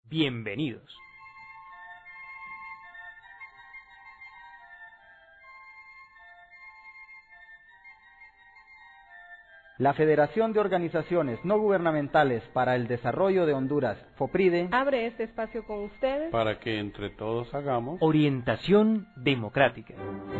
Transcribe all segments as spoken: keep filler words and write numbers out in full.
Bienvenidos. La Federación de Organizaciones No Gubernamentales para el Desarrollo de Honduras, FOPRIDE, abre este espacio con ustedes para que entre todos hagamos orientación democrática.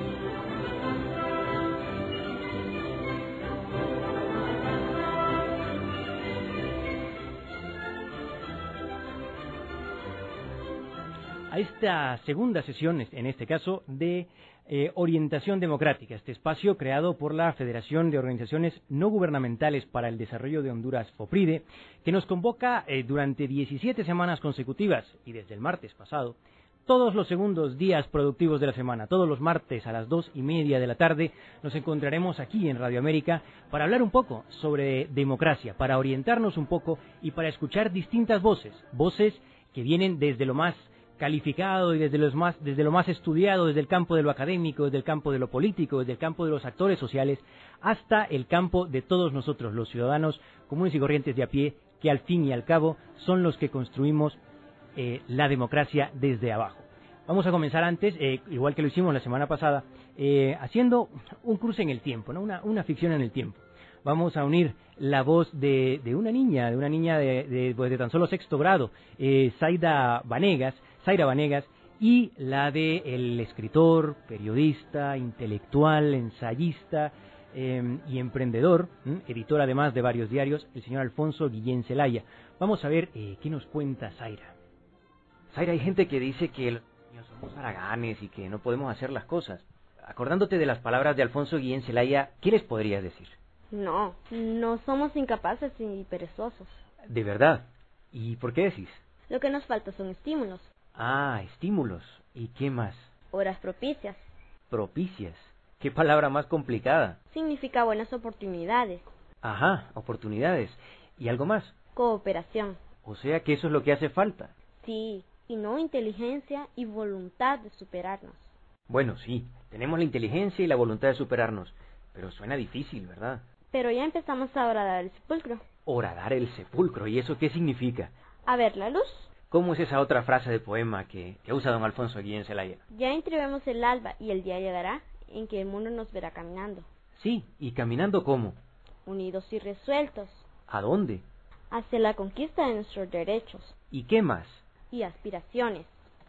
A esta segunda sesión, en este caso, de eh, Orientación Democrática, este espacio creado por la Federación de Organizaciones No Gubernamentales para el Desarrollo de Honduras, FOPRIDE, que nos convoca eh, durante diecisiete semanas consecutivas y desde el martes pasado, todos los segundos días productivos de la semana, todos los martes a las dos y media de la tarde, nos encontraremos aquí en Radio América para hablar un poco sobre democracia, para orientarnos un poco y para escuchar distintas voces, voces que vienen desde lo más calificado y desde los más, desde lo más estudiado, desde el campo de lo académico, desde el campo de lo político, desde el campo de los actores sociales, hasta el campo de todos nosotros, los ciudadanos comunes y corrientes de a pie, que al fin y al cabo son los que construimos eh, la democracia desde abajo. Vamos a comenzar antes, eh, igual que lo hicimos la semana pasada, eh, haciendo un cruce en el tiempo, ¿no? una, una ficción en el tiempo. Vamos a unir la voz de, de una niña, de una niña de, de, pues de tan solo sexto grado, eh, Zaira Vanegas, Zaira Vanegas, y la de el escritor, periodista, intelectual, ensayista eh, y emprendedor, ¿eh? editor además de varios diarios, el señor Alfonso Guillén Zelaya. Vamos a ver eh, qué nos cuenta Zaira. Zaira, hay gente que dice que los niños somos haraganes y que no podemos hacer las cosas. Acordándote de las palabras de Alfonso Guillén Zelaya, ¿qué les podrías decir? No, no somos incapaces y perezosos. ¿De verdad? ¿Y por qué decís? Lo que nos falta son estímulos. Ah, estímulos. ¿Y qué más? Horas propicias. Propicias. ¿Qué palabra más complicada? Significa buenas oportunidades. Ajá, oportunidades. ¿Y algo más? Cooperación. O sea que eso es lo que hace falta. Sí, y no inteligencia y voluntad de superarnos. Bueno, sí, tenemos la inteligencia y la voluntad de superarnos, pero suena difícil, ¿verdad? Pero ya empezamos a horadar el sepulcro. Horadar el sepulcro, ¿y eso qué significa? A ver la luz. ¿Cómo es esa otra frase de poema que, que usa don Alfonso Guillén Zelaya? Ya entrevemos el alba y el día llegará en que el mundo nos verá caminando. Sí, ¿y caminando cómo? Unidos y resueltos. ¿A dónde? Hacia la conquista de nuestros derechos. ¿Y qué más? Y aspiraciones.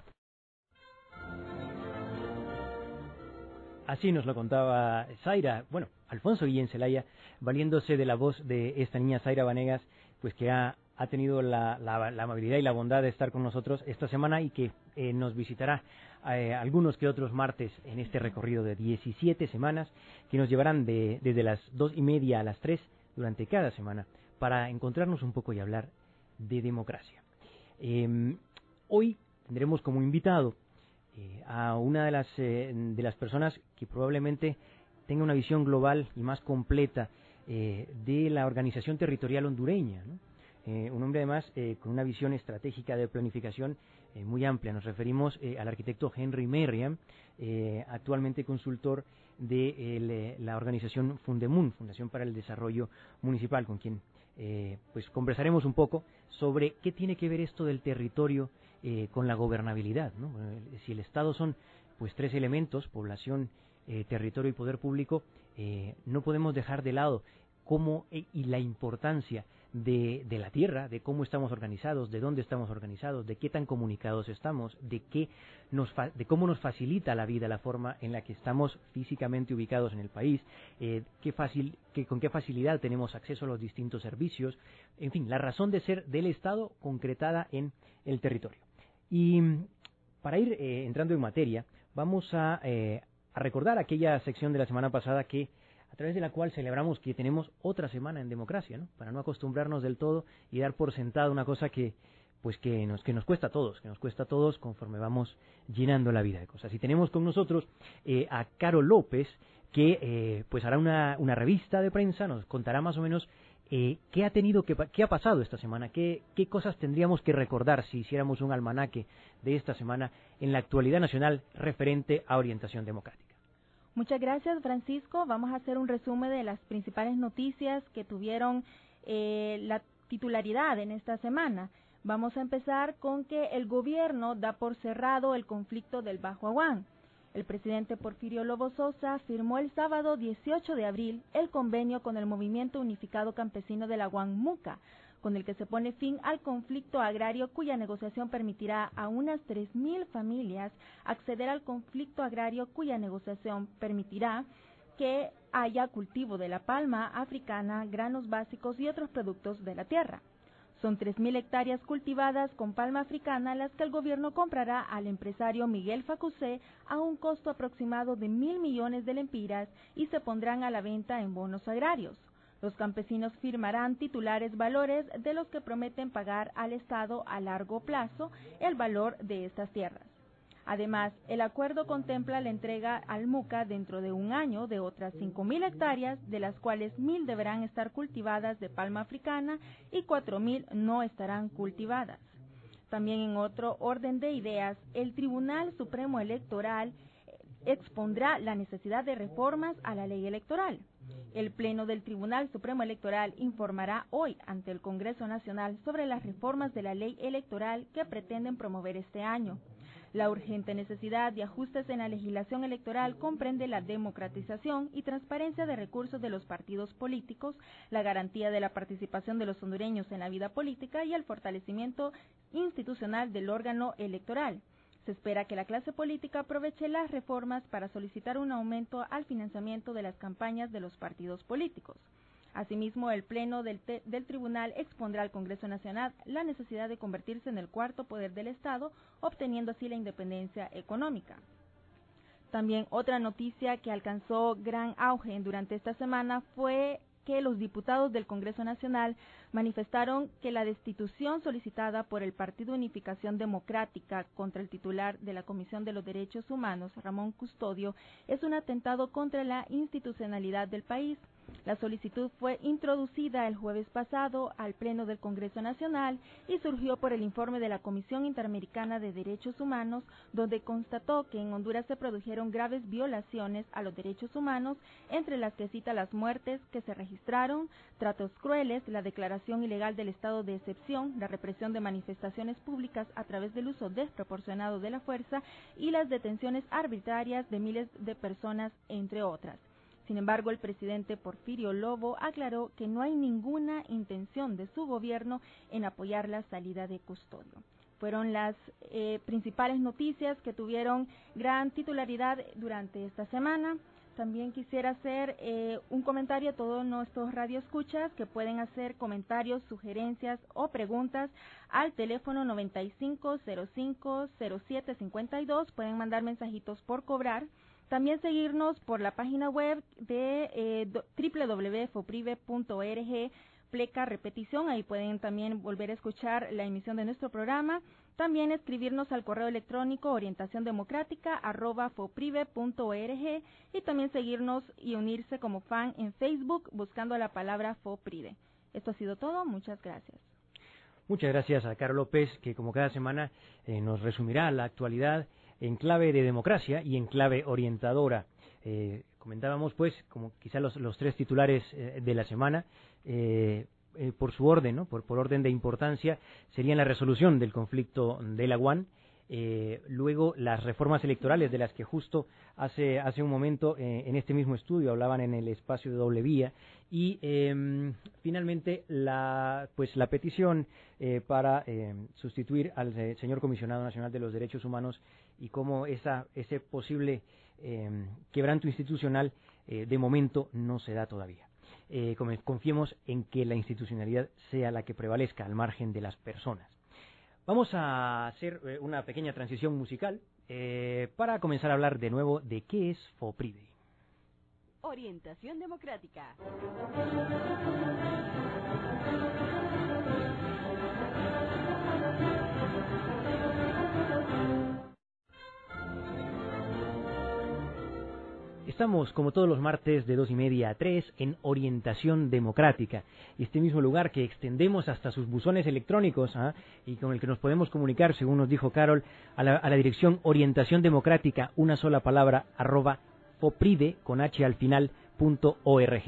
Así nos lo contaba Zaira, bueno, Alfonso Guillén Zelaya, valiéndose de la voz de esta niña Zaira Vanegas, pues que ha, ha tenido la, la, la amabilidad y la bondad de estar con nosotros esta semana y que eh, nos visitará eh, algunos que otros martes en este recorrido de diecisiete semanas que nos llevarán de, desde las dos y media a las tres durante cada semana para encontrarnos un poco y hablar de democracia. Eh, hoy tendremos como invitado Eh, a una de las eh, de las personas que probablemente tenga una visión global y más completa eh, de la organización territorial hondureña, ¿no? Eh, un hombre además eh, con una visión estratégica de planificación eh, muy amplia. Nos referimos eh, al arquitecto Henry Merriam, eh, actualmente consultor de eh, la organización Fundemun, Fundación para el Desarrollo Municipal, con quien eh, pues conversaremos un poco sobre qué tiene que ver esto del territorio Eh, con la gobernabilidad, ¿no? Si el Estado son pues tres elementos, población, eh, territorio y poder público, eh, no podemos dejar de lado cómo eh, y la importancia de, de la tierra, de cómo estamos organizados, de dónde estamos organizados, de qué tan comunicados estamos, de qué nos fa de cómo nos facilita la vida la forma en la que estamos físicamente ubicados en el país, eh, qué fácil, que, con qué facilidad tenemos acceso a los distintos servicios, en fin, la razón de ser del Estado concretada en el territorio. Y para ir eh, entrando en materia, vamos a, eh, a recordar aquella sección de la semana pasada que a través de la cual celebramos que tenemos otra semana en democracia, ¿no? Para no acostumbrarnos del todo y dar por sentado una cosa que pues que nos que nos cuesta a todos, que nos cuesta a todos conforme vamos llenando la vida de cosas. Y tenemos con nosotros eh, a Caro López, que eh, pues hará una, una revista de prensa, nos contará más o menos Eh, ¿qué ha tenido, que, qué ha pasado esta semana? ¿Qué, ¿Qué cosas tendríamos que recordar si hiciéramos un almanaque de esta semana en la actualidad nacional referente a orientación democrática? Muchas gracias, Francisco. Vamos a hacer un resumen de las principales noticias que tuvieron eh, la titularidad en esta semana. Vamos a empezar con que el gobierno da por cerrado el conflicto del Bajo Aguán. El presidente Porfirio Lobo Sosa firmó el sábado dieciocho de abril el convenio con el Movimiento Unificado Campesino del Aguán Muca, con el que se pone fin al conflicto agrario, cuya negociación permitirá a unas tres mil familias acceder al conflicto agrario, cuya negociación permitirá que haya cultivo de la palma africana, granos básicos y otros productos de la tierra. Son tres mil hectáreas cultivadas con palma africana las que el gobierno comprará al empresario Miguel Facusé a un costo aproximado de mil millones de lempiras y se pondrán a la venta en bonos agrarios. Los campesinos firmarán titulares valores de los que prometen pagar al Estado a largo plazo el valor de estas tierras. Además, el acuerdo contempla la entrega al Muca dentro de un año de otras cinco mil hectáreas, de las cuales mil deberán estar cultivadas de palma africana y cuatro mil no estarán cultivadas. También en otro orden de ideas, el Tribunal Supremo Electoral expondrá la necesidad de reformas a la ley electoral. El Pleno del Tribunal Supremo Electoral informará hoy ante el Congreso Nacional sobre las reformas de la ley electoral que pretenden promover este año. La urgente necesidad de ajustes en la legislación electoral comprende la democratización y transparencia de recursos de los partidos políticos, la garantía de la participación de los hondureños en la vida política y el fortalecimiento institucional del órgano electoral. Se espera que la clase política aproveche las reformas para solicitar un aumento al financiamiento de las campañas de los partidos políticos. Asimismo, el Pleno del, del Tribunal expondrá al Congreso Nacional la necesidad de convertirse en el cuarto poder del Estado, obteniendo así la independencia económica. También otra noticia que alcanzó gran auge durante esta semana fue que los diputados del Congreso Nacional manifestaron que la destitución solicitada por el Partido Unificación Democrática contra el titular de la Comisión de los Derechos Humanos, Ramón Custodio, es un atentado contra la institucionalidad del país. La solicitud fue introducida el jueves pasado al Pleno del Congreso Nacional y surgió por el informe de la Comisión Interamericana de Derechos Humanos, donde constató que en Honduras se produjeron graves violaciones a los derechos humanos, entre las que cita las muertes que se registraron, tratos crueles, la declaración ilegal del estado de excepción, la represión de manifestaciones públicas a través del uso desproporcionado de la fuerza y las detenciones arbitrarias de miles de personas, entre otras. Sin embargo, el presidente Porfirio Lobo aclaró que no hay ninguna intención de su gobierno en apoyar la salida de Custodio. Fueron las eh, principales noticias que tuvieron gran titularidad durante esta semana. También quisiera hacer eh, un comentario a todos nuestros radioescuchas que pueden hacer comentarios, sugerencias o preguntas al teléfono noventa y cinco cero cinco cero siete cincuenta y dos. Pueden mandar mensajitos por cobrar. También seguirnos por la página web de eh, doble u doble u doble u punto foprive punto org, pleca repetición, ahí pueden también volver a escuchar la emisión de nuestro programa. También escribirnos al correo electrónico orientaciondemocrática arroba foprive punto org y también seguirnos y unirse como fan en Facebook buscando la palabra Foprive. Esto ha sido todo, muchas gracias. Muchas gracias a Caro López, que como cada semana eh, nos resumirá la actualidad en clave de democracia y en clave orientadora. Eh, comentábamos, pues, como quizá los, los tres titulares eh, de la semana, eh, eh, por su orden, ¿no? por, por orden de importancia, serían la resolución del conflicto del Aguán, eh, luego las reformas electorales de las que justo hace, hace un momento eh, en este mismo estudio hablaban en el espacio de Doble Vía, y eh, finalmente la, pues, la petición eh, para eh, sustituir al eh, señor Comisionado Nacional de los Derechos Humanos y cómo esa, ese posible eh, quebranto institucional eh, de momento no se da todavía. Eh, confiemos en que la institucionalidad sea la que prevalezca al margen de las personas. Vamos a hacer eh, una pequeña transición musical eh, para comenzar a hablar de nuevo de qué es Foprive. Orientación democrática. Estamos, como todos los martes, de dos y media a tres, en Orientación Democrática, este mismo lugar que extendemos hasta sus buzones electrónicos, ¿ah? y con el que nos podemos comunicar, según nos dijo Carol, a la, a la dirección Orientación Democrática, una sola palabra, arroba foprive, con h al final, punto org.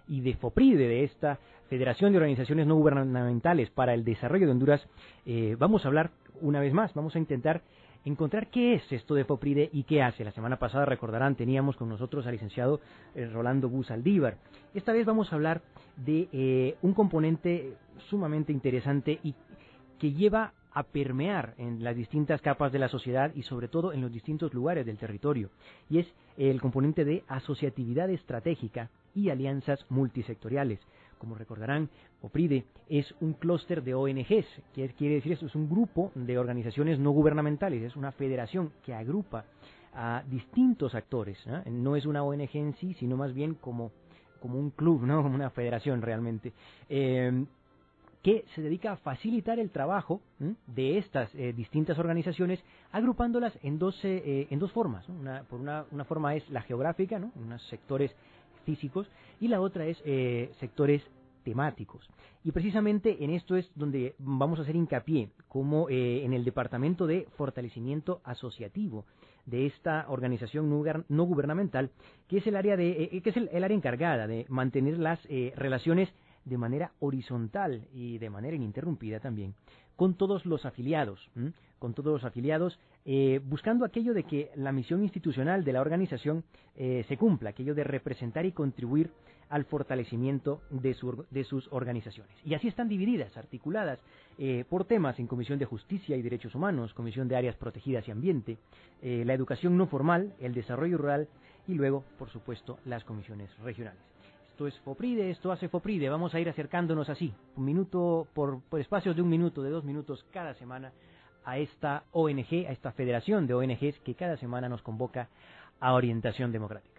y de FOPRIDE, de esta Federación de Organizaciones No Gubernamentales para el Desarrollo de Honduras, eh, vamos a hablar una vez más, vamos a intentar encontrar qué es esto de FOPRIDE y qué hace. La semana pasada, recordarán, teníamos con nosotros al licenciado eh, Rolando Buzaldívar. Esta vez vamos a hablar de eh, un componente sumamente interesante y que lleva a permear en las distintas capas de la sociedad y sobre todo en los distintos lugares del territorio, y es el componente de asociatividad estratégica y alianzas multisectoriales. Como recordarán, FOPRIDE es un clúster de O N Ges. ¿Qué quiere decir esto? Es un grupo de organizaciones no gubernamentales, es una federación que agrupa a distintos actores, ¿no? No es una O N Ge en sí, sino más bien como, como un club, ¿no? Como una federación realmente. Eh, que se dedica a facilitar el trabajo ¿m? de estas eh, distintas organizaciones, agrupándolas en dos, eh, en dos formas, ¿no? Una, por una, una forma es la geográfica, ¿no? Unos sectores físicos, y la otra es eh, sectores temáticos. Y precisamente en esto es donde vamos a hacer hincapié, como eh, en el Departamento de Fortalecimiento Asociativo de esta organización no gubernamental, que es el área, de, eh, que es el, el área encargada de mantener las eh, relaciones de manera horizontal y de manera ininterrumpida también, con todos los afiliados, ¿m? con todos los afiliados, eh, buscando aquello de que la misión institucional de la organización eh, se cumpla, aquello de representar y contribuir al fortalecimiento de, su, de sus organizaciones. Y así están divididas, articuladas eh, por temas en Comisión de Justicia y Derechos Humanos, Comisión de Áreas Protegidas y Ambiente, eh, la educación no formal, el desarrollo rural y luego, por supuesto, las comisiones regionales. Esto es FOPRIDE, esto hace FOPRIDE. Vamos a ir acercándonos así, un minuto por, por espacios de un minuto, de dos minutos cada semana, a esta O N Ge, a esta federación de O N Ges que cada semana nos convoca a Orientación Democrática.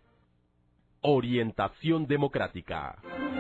Orientación Democrática.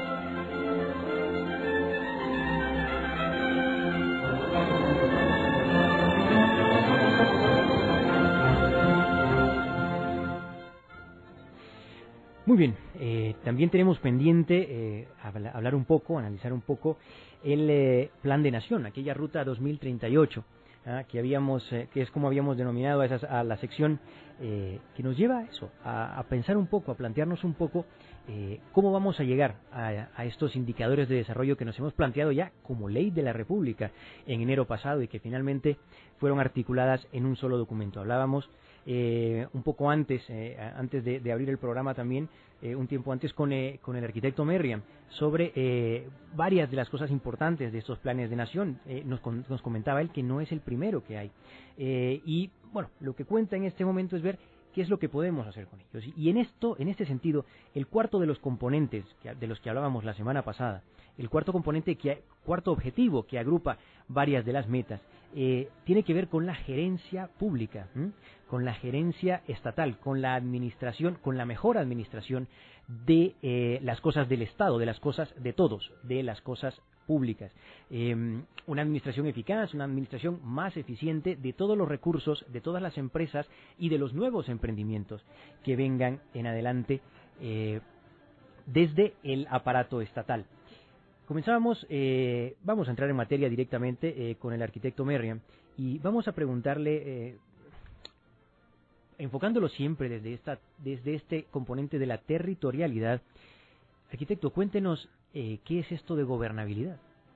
Muy bien, eh, también tenemos pendiente eh, hablar un poco, analizar un poco el eh, Plan de Nación, aquella Ruta dos mil treinta y ocho, ¿ah? que habíamos, eh, que es como habíamos denominado a, esas, a la sección eh, que nos lleva a eso, a, a pensar un poco, a plantearnos un poco eh, cómo vamos a llegar a, a estos indicadores de desarrollo que nos hemos planteado ya como ley de la República en enero pasado y que finalmente fueron articuladas en un solo documento. Hablábamos Eh, un poco antes, eh, antes de, de abrir el programa también, eh, un tiempo antes con, eh, con el arquitecto Merriam, sobre eh, varias de las cosas importantes de estos planes de nación. Eh, nos, con, nos comentaba él que no es el primero que hay. Eh, y bueno, lo que cuenta en este momento es ver qué es lo que podemos hacer con ellos. Y, y en esto, en este sentido, el cuarto de los componentes que, de los que hablábamos la semana pasada, el cuarto componente, que, cuarto objetivo que agrupa varias de las metas, eh, tiene que ver con la gerencia pública, ¿m? con la gerencia estatal, con la administración, con la mejor administración de eh, las cosas del Estado, de las cosas de todos, de las cosas públicas. Eh, una administración eficaz, una administración más eficiente de todos los recursos, de todas las empresas y de los nuevos emprendimientos que vengan en adelante eh, desde el aparato estatal. Comenzábamos, eh, vamos a entrar en materia directamente eh, con el arquitecto Merriam y vamos a preguntarle, eh, enfocándolo siempre desde, esta, desde este componente de la territorialidad, arquitecto, cuéntenos eh, qué es esto de gobernabilidad.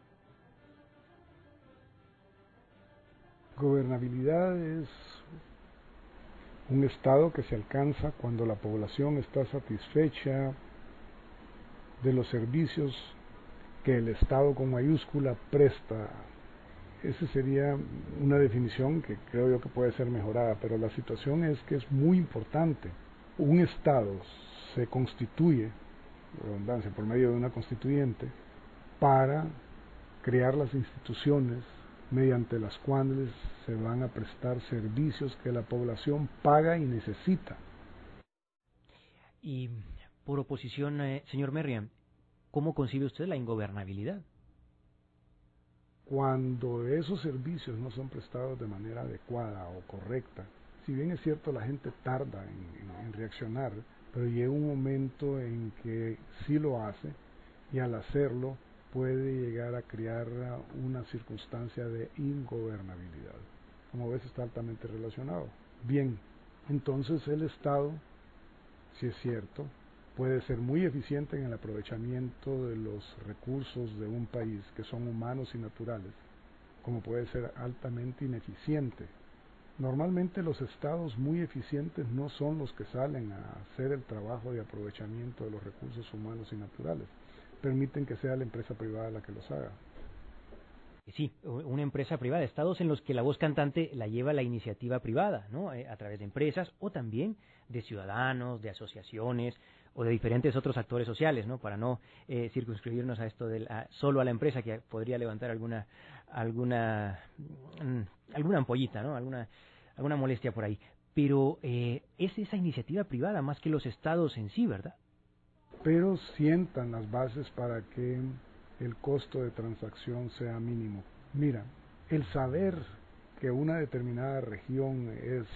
Gobernabilidad es un estado que se alcanza cuando la población está satisfecha de los servicios que el Estado con mayúscula presta. Esa sería una definición que creo yo que puede ser mejorada, pero la situación es que es muy importante. Un Estado se constituye, redundancia, por medio de una constituyente, para crear las instituciones mediante las cuales se van a prestar servicios que la población paga y necesita. Y por oposición, eh, señor Merriam, ¿cómo concibe usted la ingobernabilidad? Cuando esos servicios no son prestados de manera adecuada o correcta, si bien es cierto la gente tarda en, en, en reaccionar, pero llega un momento en que sí lo hace y al hacerlo puede llegar a crear una circunstancia de ingobernabilidad. Como ves, está altamente relacionado. Bien, entonces el Estado, si es cierto, puede ser muy eficiente en el aprovechamiento de los recursos de un país que son humanos y naturales, como puede ser altamente ineficiente. Normalmente los estados muy eficientes no son los que salen a hacer el trabajo de aprovechamiento de los recursos humanos y naturales, permiten que sea la empresa privada la que los haga. Sí, una empresa privada, estados en los que la voz cantante la lleva la iniciativa privada, ¿no? Eh, a través de empresas o también de ciudadanos, de asociaciones o de diferentes otros actores sociales, ¿no? Para no eh, circunscribirnos a esto del a, solo a la empresa, que podría levantar alguna alguna mm, alguna ampollita, ¿no? Alguna alguna molestia por ahí. Pero eh, es esa iniciativa privada más que los estados en sí, ¿verdad? Pero sientan las bases para que el costo de transacción sea mínimo. Mira, el saber que una determinada región es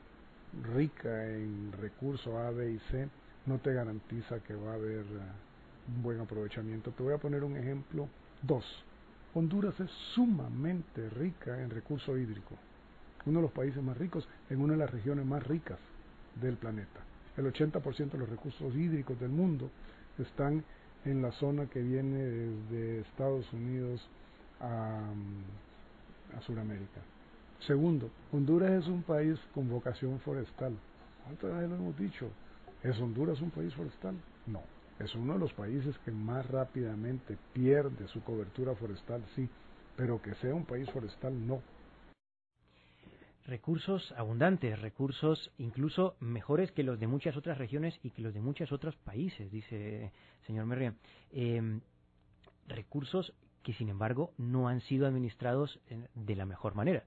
rica en recursos A, B y C no te garantiza que va a haber un buen aprovechamiento. Te voy a poner un ejemplo. Dos. Honduras es sumamente rica en recurso hídrico. Uno de los países más ricos en una de las regiones más ricas del planeta. El ochenta por ciento de los recursos hídricos del mundo están en la zona que viene desde Estados Unidos a, a Sudamérica. Segundo, Honduras es un país con vocación forestal. ¿Cuántas veces lo hemos dicho? ¿Es Honduras un país forestal? No. Es uno de los países que más rápidamente pierde su cobertura forestal, sí, pero que sea un país forestal, no. Recursos abundantes, recursos incluso mejores que los de muchas otras regiones y que los de muchos otros países, dice el señor Merriam. Eh, recursos que, sin embargo, no han sido administrados de la mejor manera.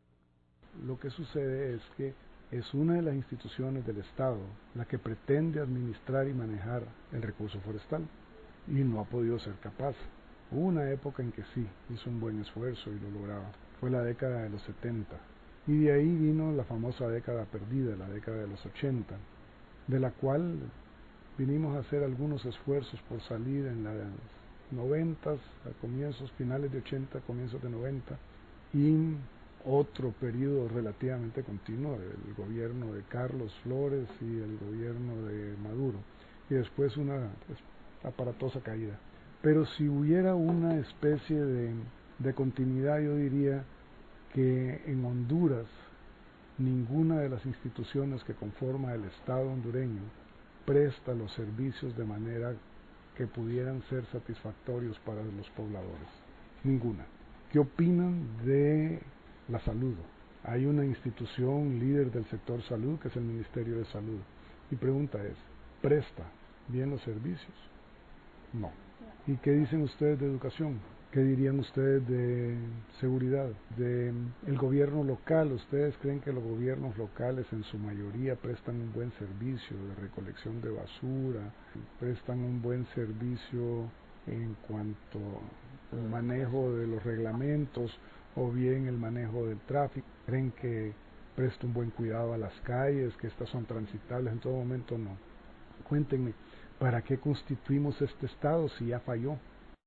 Lo que sucede es que es una de las instituciones del Estado la que pretende administrar y manejar el recurso forestal y no ha podido ser capaz. Hubo una época en que sí, hizo un buen esfuerzo y lo lograba. Fue la década de los setenta. Y de ahí vino la famosa década perdida, la década de los ochenta, de la cual vinimos a hacer algunos esfuerzos por salir en las noventas, a comienzos, finales de ochenta, comienzos de noventa, y otro periodo relativamente continuo del gobierno de Carlos Flores y el gobierno de Maduro, y después una pues, aparatosa caída. Pero si hubiera una especie de, de continuidad, yo diría que en Honduras ninguna de las instituciones que conforma el Estado hondureño presta los servicios de manera que pudieran ser satisfactorios para los pobladores. Ninguna. ¿Qué opinan de la salud? Hay una institución líder del sector salud que es el Ministerio de Salud. Mi pregunta es, ¿presta bien los servicios? No. ¿Y qué dicen ustedes de educación? ¿Qué dirían ustedes de seguridad? ¿De el gobierno local? ¿Ustedes creen que los gobiernos locales en su mayoría prestan un buen servicio de recolección de basura? ¿Prestan un buen servicio en cuanto al manejo de los reglamentos o bien el manejo del tráfico? ¿Creen que presta un buen cuidado a las calles, que estas son transitables en todo momento? No. Cuéntenme, ¿para qué constituimos este Estado si ya falló?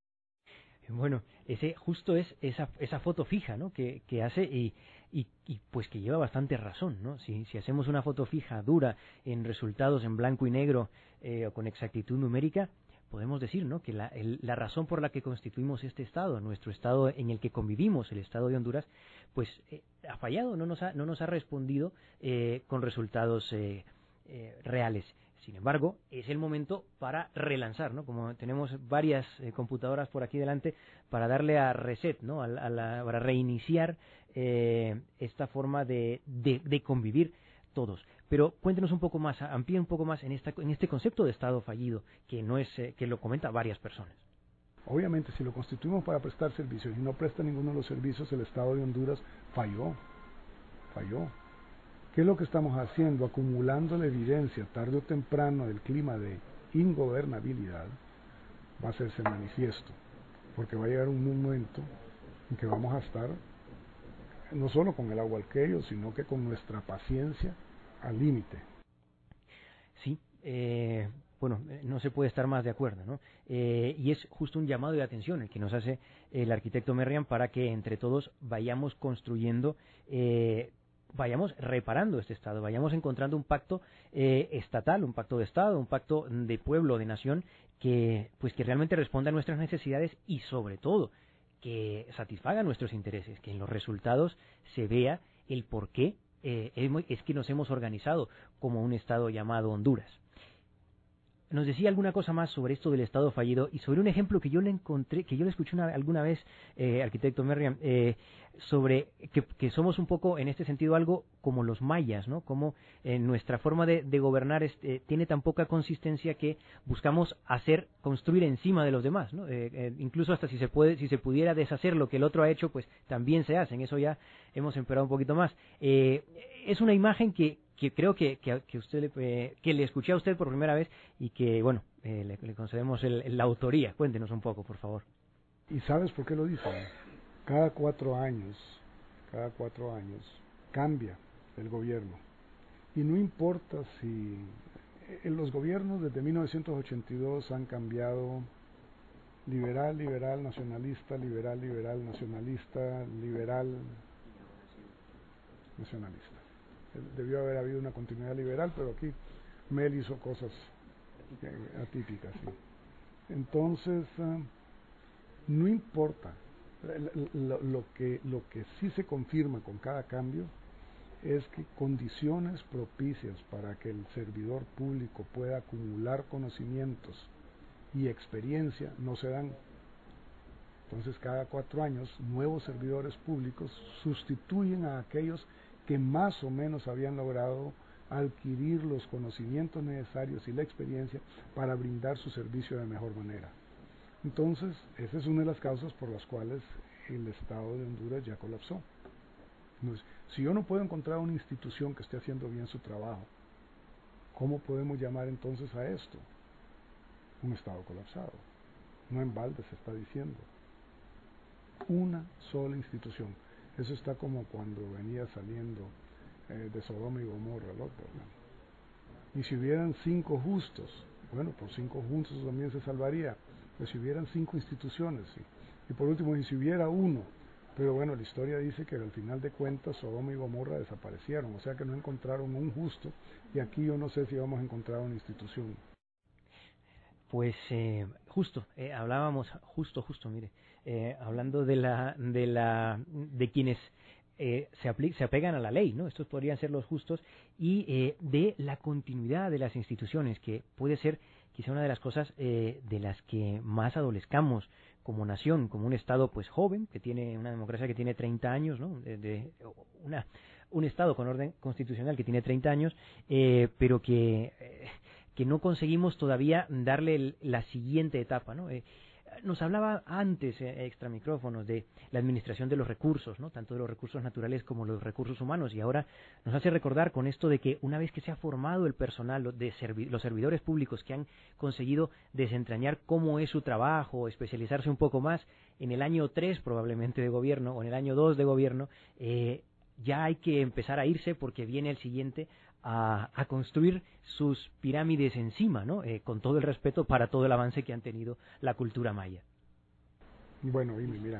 Bueno, ese justo es esa esa foto fija, ¿no? Que, que hace y, y, y pues que lleva bastante razón, ¿no? Si, si hacemos una foto fija dura en resultados en blanco y negro eh, o con exactitud numérica, podemos decir, ¿no? Que la, el, la razón por la que constituimos este Estado, nuestro Estado en el que convivimos, el Estado de Honduras, pues eh, ha fallado, no nos ha no nos ha respondido eh, con resultados eh, eh, reales. Sin embargo, es el momento para relanzar, ¿no? Como tenemos varias eh, computadoras por aquí delante, para darle a reset, ¿no? A, a la, para reiniciar eh, esta forma de, de, de convivir todos. Pero cuéntenos un poco más, amplíe un poco más en, esta, en este concepto de Estado fallido, que no es eh, que lo comenta varias personas. Obviamente, si lo constituimos para prestar servicios y no presta ninguno de los servicios, el Estado de Honduras falló, falló. ¿Qué es lo que estamos haciendo? Acumulando la evidencia tarde o temprano del clima de ingobernabilidad, va a hacerse manifiesto, porque va a llegar un momento en que vamos a estar no solo con el agua al cuello, sino que con nuestra paciencia al límite. Sí, eh, bueno, no se puede estar más de acuerdo, ¿no? Eh, y es justo un llamado de atención el que nos hace el arquitecto Merriam para que entre todos vayamos construyendo eh, vayamos reparando este Estado, vayamos encontrando un pacto eh, estatal, un pacto de Estado, un pacto de pueblo, de nación, que pues que realmente responda a nuestras necesidades y sobre todo que satisfaga nuestros intereses, que en los resultados se vea el por qué eh, es que nos hemos organizado como un Estado llamado Honduras. Nos decía alguna cosa más sobre esto del Estado fallido y sobre un ejemplo que yo le encontré, que yo le escuché una, alguna vez, eh, arquitecto Merriam, eh, sobre que, que somos un poco, en este sentido, algo como los mayas, ¿no? Como eh, nuestra forma de, de gobernar este, tiene tan poca consistencia que buscamos hacer, construir encima de los demás, ¿no? Eh, eh, incluso hasta si se puede, si se pudiera deshacer lo que el otro ha hecho, pues también se hace. En eso ya hemos empeorado un poquito más. Eh, es una imagen que que creo que, que, que usted le, eh, que le escuché a usted por primera vez y que, bueno, eh, le, le concedemos el, la autoría. Cuéntenos un poco, por favor. ¿Y sabes por qué lo dicen? Cada cuatro años, cada cuatro años, cambia el gobierno. Y no importa si en los gobiernos desde mil novecientos ochenta y dos han cambiado liberal, liberal, nacionalista, liberal, liberal, nacionalista, liberal, nacionalista. Debió haber habido una continuidad liberal, pero aquí Mel hizo cosas atípicas. ¿Sí? Entonces, uh, no importa. Lo, lo, que, lo que sí se confirma con cada cambio es que condiciones propicias para que el servidor público pueda acumular conocimientos y experiencia no se dan. Entonces, cada cuatro años, nuevos servidores públicos sustituyen a aquellos que más o menos habían logrado adquirir los conocimientos necesarios y la experiencia para brindar su servicio de mejor manera. Entonces, esa es una de las causas por las cuales el Estado de Honduras ya colapsó. Entonces, si yo no puedo encontrar una institución que esté haciendo bien su trabajo, ¿cómo podemos llamar entonces a esto? Un Estado colapsado. No en balde se está diciendo. Una sola institución. Eso está como cuando venía saliendo eh, de Sodoma y Gomorra, ¿no? Y si hubieran cinco justos, bueno, por cinco justos también se salvaría. Pero si hubieran cinco instituciones, sí. Y por último, y si hubiera uno, pero bueno, la historia dice que al final de cuentas Sodoma y Gomorra desaparecieron, o sea que no encontraron un justo, y aquí yo no sé si vamos a encontrar una institución. Pues eh, justo, eh, hablábamos, justo, justo, mire, eh, hablando de la, de la, de quienes eh, se, apli se apegan a la ley, ¿no? Estos podrían ser los justos, y eh, de la continuidad de las instituciones, que puede ser quizá una de las cosas eh, de las que más adolezcamos como nación, como un Estado pues joven, que tiene una democracia que tiene treinta años, ¿no? De, de una, un Estado con orden constitucional que tiene treinta años, eh, pero que... Eh, que no conseguimos todavía darle el, la siguiente etapa, ¿no? Eh, nos hablaba antes, eh, extra micrófonos, de la administración de los recursos, ¿no? Tanto de los recursos naturales como los recursos humanos, y ahora nos hace recordar con esto de que una vez que se ha formado el personal, de servi los servidores públicos que han conseguido desentrañar cómo es su trabajo, especializarse un poco más, en el año tres probablemente de gobierno, o en el año dos de gobierno, eh, ya hay que empezar a irse porque viene el siguiente A, a construir sus pirámides encima, ¿no? Eh, con todo el respeto para todo el avance que han tenido la cultura maya. Bueno, Imi, mira,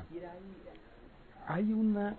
hay una...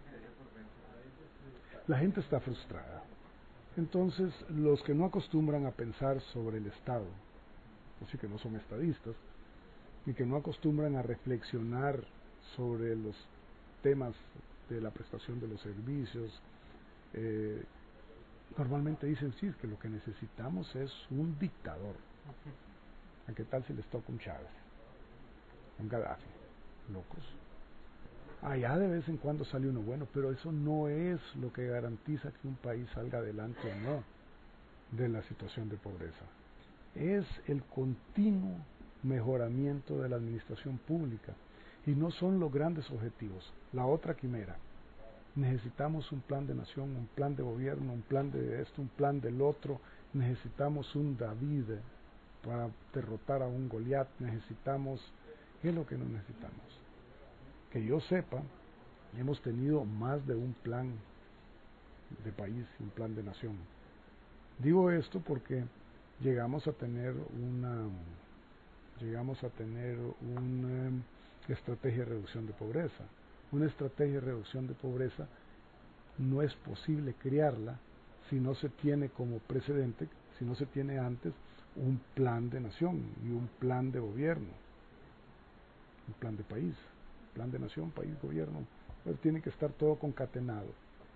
La gente está frustrada. Entonces, los que no acostumbran a pensar sobre el Estado, así que no son estadistas, y que no acostumbran a reflexionar sobre los temas de la prestación de los servicios, eh, normalmente dicen, sí, es que lo que necesitamos es un dictador. ¿A qué tal si les toca un Chávez? Un Gaddafi. Locos. Allá de vez en cuando sale uno bueno, pero eso no es lo que garantiza que un país salga adelante o no de la situación de pobreza. Es el continuo mejoramiento de la administración pública y no son los grandes objetivos. La otra quimera. Necesitamos un plan de nación, un plan de gobierno, un plan de esto, un plan del otro. Necesitamos un David para derrotar a un Goliat. Necesitamos... ¿Qué es lo que no necesitamos? Que yo sepa, hemos tenido más de un plan de país, un plan de nación. Digo esto porque llegamos a tener una... llegamos a tener una estrategia de reducción de pobreza. Una estrategia de reducción de pobreza no es posible crearla si no se tiene como precedente, si no se tiene antes un plan de nación y un plan de gobierno, un plan de país, plan de nación, país, gobierno. Pues tiene que estar todo concatenado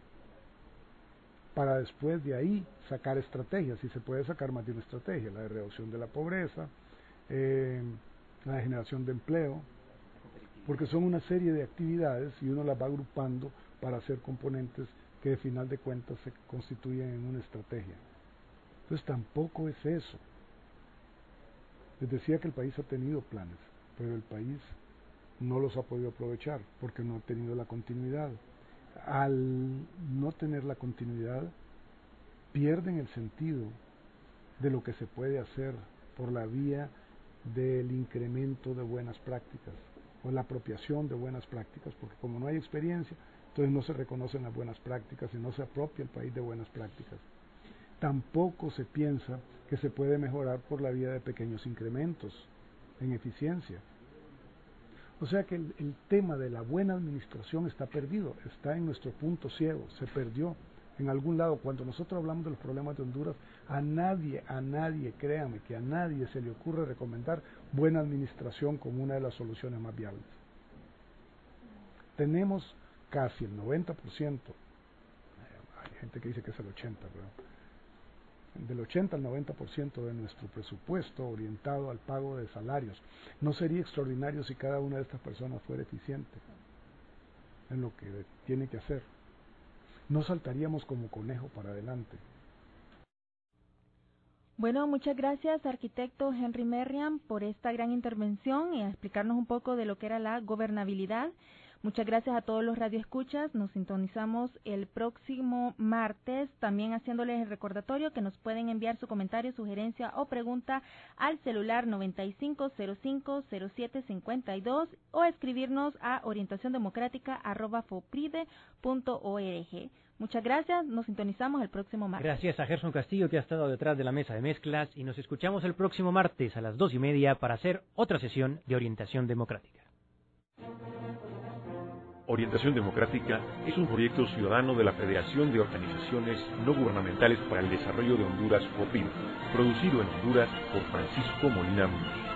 para después de ahí sacar estrategias, y se puede sacar más de una estrategia, la de reducción de la pobreza, eh, la de generación de empleo, porque son una serie de actividades y uno las va agrupando para hacer componentes que de final de cuentas se constituyen en una estrategia. Entonces tampoco es eso. Les decía que el país ha tenido planes, pero el país no los ha podido aprovechar porque no ha tenido la continuidad. Al no tener la continuidad, pierden el sentido de lo que se puede hacer por la vía del incremento de buenas prácticas o la apropiación de buenas prácticas, porque como no hay experiencia, entonces no se reconocen las buenas prácticas y no se apropia el país de buenas prácticas. Tampoco se piensa que se puede mejorar por la vía de pequeños incrementos en eficiencia. O sea que el, el tema de la buena administración está perdido, está en nuestro punto ciego, se perdió en algún lado. Cuando nosotros hablamos de los problemas de Honduras, a nadie, a nadie, créame que a nadie se le ocurre recomendar buena administración como una de las soluciones más viables. Tenemos casi el noventa por ciento, hay gente que dice que es el ochenta por ciento, pero del ochenta al noventa por ciento de nuestro presupuesto orientado al pago de salarios. No sería extraordinario si cada una de estas personas fuera eficiente en lo que tiene que hacer. No saltaríamos como conejo para adelante. Bueno, muchas gracias, arquitecto Henry Merriam, por esta gran intervención y a explicarnos un poco de lo que era la gobernabilidad. Muchas gracias a todos los radioescuchas. Nos sintonizamos el próximo martes, también haciéndoles el recordatorio que nos pueden enviar su comentario, sugerencia o pregunta al celular noventa y cinco cero cinco cero siete cincuenta y dos o escribirnos a orientación democrática arroba fopride punto org. Muchas gracias, nos sintonizamos el próximo martes. Gracias a Gerson Castillo, que ha estado detrás de la mesa de mezclas, y nos escuchamos el próximo martes a las dos y media para hacer otra sesión de Orientación Democrática. Orientación Democrática es un proyecto ciudadano de la Federación de Organizaciones No Gubernamentales para el Desarrollo de Honduras, FOPRIDE, producido en Honduras por Francisco Molina Muñoz.